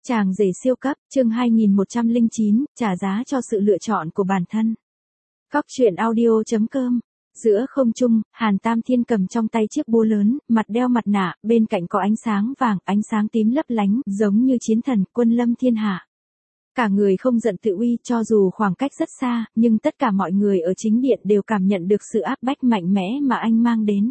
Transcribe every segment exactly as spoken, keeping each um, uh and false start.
Chàng rể siêu cấp, chương hai nghìn một trăm lẻ chín, trả giá cho sự lựa chọn của bản thân. Cóc truyện audio chấm com. Giữa không trung, Hàn Tam Thiên cầm trong tay chiếc búa lớn, mặt đeo mặt nạ, bên cạnh có ánh sáng vàng, ánh sáng tím lấp lánh, giống như chiến thần, quân lâm thiên hạ. Cả người không giận tự uy, cho dù khoảng cách rất xa, nhưng tất cả mọi người ở chính điện đều cảm nhận được sự áp bách mạnh mẽ mà anh mang đến.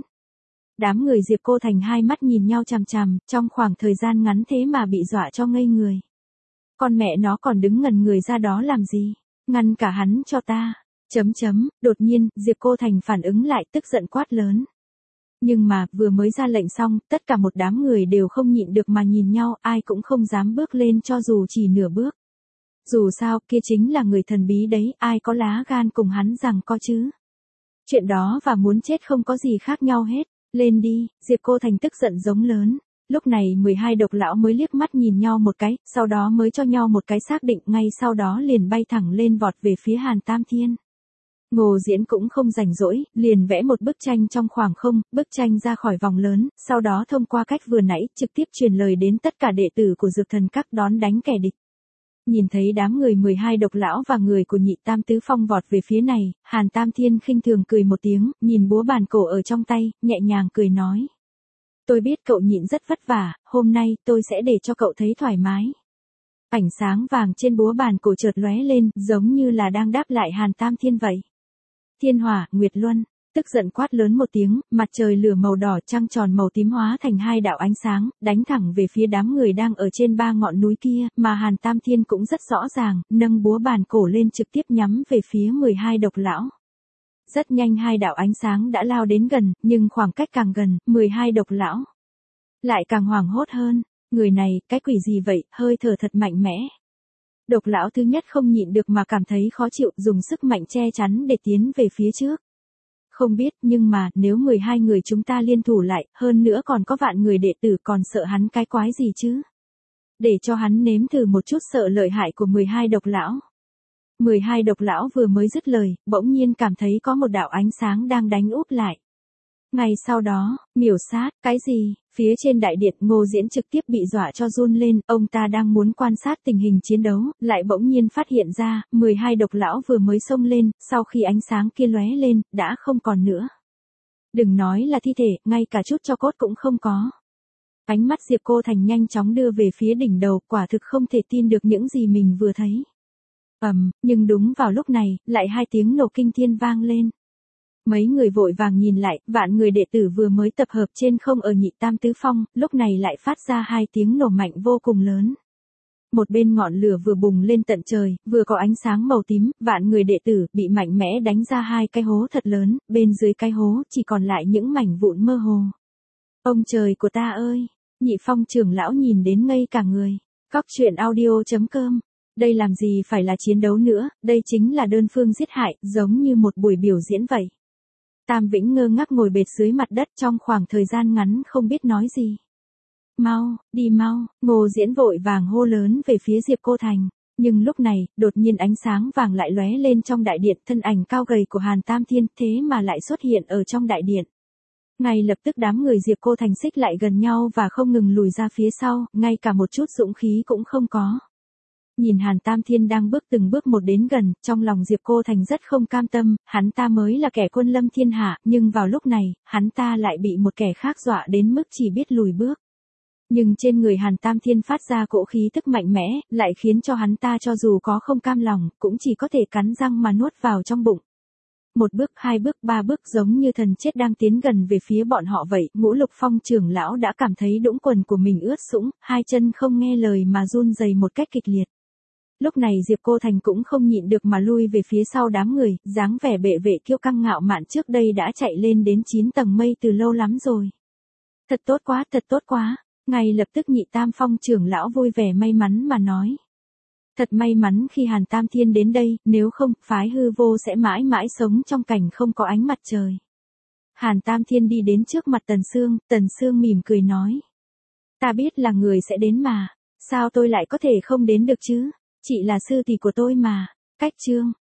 Đám người Diệp Cô Thành hai mắt nhìn nhau chằm chằm, trong khoảng thời gian ngắn thế mà bị dọa cho ngây người. Con mẹ nó còn đứng ngần người ra đó làm gì? Ngăn cả hắn cho ta. Chấm chấm, đột nhiên, Diệp Cô Thành phản ứng lại tức giận quát lớn. Nhưng mà, vừa mới ra lệnh xong, tất cả một đám người đều không nhịn được mà nhìn nhau, ai cũng không dám bước lên cho dù chỉ nửa bước. Dù sao, kia chính là người thần bí đấy, ai có lá gan cùng hắn rằng có chứ. Chuyện đó và muốn chết không có gì khác nhau hết. Lên đi, Diệp Cô Thành tức giận giống lớn. Lúc này mười hai độc lão mới liếc mắt nhìn nhau một cái, sau đó mới cho nhau một cái xác định, ngay sau đó liền bay thẳng lên vọt về phía Hàn Tam Thiên. Ngô Diễn cũng không rảnh rỗi, liền vẽ một bức tranh trong khoảng không, bức tranh ra khỏi vòng lớn, sau đó thông qua cách vừa nãy, trực tiếp truyền lời đến tất cả đệ tử của Dược Thần Các đón đánh kẻ địch. Nhìn thấy đám người mười hai độc lão và người của Nhị Tam Tứ Phong vọt về phía này, Hàn Tam Thiên khinh thường cười một tiếng, nhìn búa bàn cổ ở trong tay, nhẹ nhàng cười nói. Tôi biết cậu Nhịn rất vất vả, hôm nay tôi sẽ để cho cậu thấy thoải mái. Ánh sáng vàng trên búa bàn cổ chợt lóe lên, giống như là đang đáp lại Hàn Tam Thiên vậy. Thiên Hỏa, Nguyệt Luân. Tức giận quát lớn một tiếng, mặt trời lửa màu đỏ trăng tròn màu tím hóa thành hai đạo ánh sáng, đánh thẳng về phía đám người đang ở trên ba ngọn núi kia, mà Hàn Tam Thiên cũng rất rõ ràng, nâng búa bàn cổ lên trực tiếp nhắm về phía mười hai độc lão. Rất nhanh hai đạo ánh sáng đã lao đến gần, nhưng khoảng cách càng gần, mười hai độc lão lại càng hoảng hốt hơn, người này, cái quỷ gì vậy, hơi thở thật mạnh mẽ. Độc lão thứ nhất không nhịn được mà cảm thấy khó chịu, dùng sức mạnh che chắn để tiến về phía trước. Không biết, nhưng mà, nếu mười hai người chúng ta liên thủ lại, hơn nữa còn có vạn người đệ tử, còn sợ hắn cái quái gì chứ? Để cho hắn nếm thử một chút sợ lợi hại của mười hai độc lão. mười hai độc lão vừa mới dứt lời, bỗng nhiên cảm thấy có một đạo ánh sáng đang đánh úp lại. Ngay sau đó, miểu sát, cái gì? Phía trên đại điện, Ngô Diễn trực tiếp bị dọa cho run lên, ông ta đang muốn quan sát tình hình chiến đấu, lại bỗng nhiên phát hiện ra, mười hai độc lão vừa mới xông lên, sau khi ánh sáng kia lóe lên, đã không còn nữa. Đừng nói là thi thể, ngay cả chút tro cốt cũng không có. Ánh mắt Diệp Cô Thành nhanh chóng đưa về phía đỉnh đầu, quả thực không thể tin được những gì mình vừa thấy. Ầm, um, nhưng đúng vào lúc này, lại hai tiếng nổ kinh thiên vang lên. Mấy người vội vàng nhìn lại, vạn người đệ tử vừa mới tập hợp trên không ở Nhị Tam Tứ Phong, lúc này lại phát ra hai tiếng nổ mạnh vô cùng lớn. Một bên ngọn lửa vừa bùng lên tận trời, vừa có ánh sáng màu tím, vạn người đệ tử bị mạnh mẽ đánh ra hai cái hố thật lớn, bên dưới cái hố chỉ còn lại những mảnh vụn mơ hồ. Ông trời của ta ơi! Nhị Phong trưởng lão nhìn đến ngây cả người. Cóc truyện audio chấm com. Đây làm gì phải là chiến đấu nữa, đây chính là đơn phương giết hại, giống như một buổi biểu diễn vậy. Tam Vĩnh ngơ ngác ngồi bệt dưới mặt đất trong khoảng thời gian ngắn không biết nói gì. Mau, đi mau, Ngô Diễn vội vàng hô lớn về phía Diệp Cô Thành. Nhưng lúc này, đột nhiên ánh sáng vàng lại lóe lên trong đại điện, thân ảnh cao gầy của Hàn Tam Thiên thế mà lại xuất hiện ở trong đại điện. Ngay lập tức đám người Diệp Cô Thành xích lại gần nhau và không ngừng lùi ra phía sau, ngay cả một chút dũng khí cũng không có. Nhìn Hàn Tam Thiên đang bước từng bước một đến gần, trong lòng Diệp Cô Thành rất không cam tâm, hắn ta mới là kẻ quân lâm thiên hạ, nhưng vào lúc này, hắn ta lại bị một kẻ khác dọa đến mức chỉ biết lùi bước. Nhưng trên người Hàn Tam Thiên phát ra cỗ khí tức mạnh mẽ, lại khiến cho hắn ta cho dù có không cam lòng, cũng chỉ có thể cắn răng mà nuốt vào trong bụng. Một bước, hai bước, ba bước giống như thần chết đang tiến gần về phía bọn họ vậy, Ngũ Lục Phong trưởng lão đã cảm thấy đũng quần của mình ướt sũng, hai chân không nghe lời mà run rẩy một cách kịch liệt. Lúc này Diệp Cô Thành cũng không nhịn được mà lui về phía sau đám người, dáng vẻ bệ vệ kiêu căng ngạo mạn trước đây đã chạy lên đến chín tầng mây từ lâu lắm rồi. Thật tốt quá, thật tốt quá, ngay lập tức Nhị Tam Phong trưởng lão vui vẻ may mắn mà nói. Thật may mắn khi Hàn Tam Thiên đến đây, nếu không, phái hư vô sẽ mãi mãi sống trong cảnh không có ánh mặt trời. Hàn Tam Thiên đi đến trước mặt Tần Sương, Tần Sương mỉm cười nói. Ta biết là người sẽ đến mà, sao tôi lại có thể không đến được chứ? Chị là sư tỷ của tôi mà. Cách chương.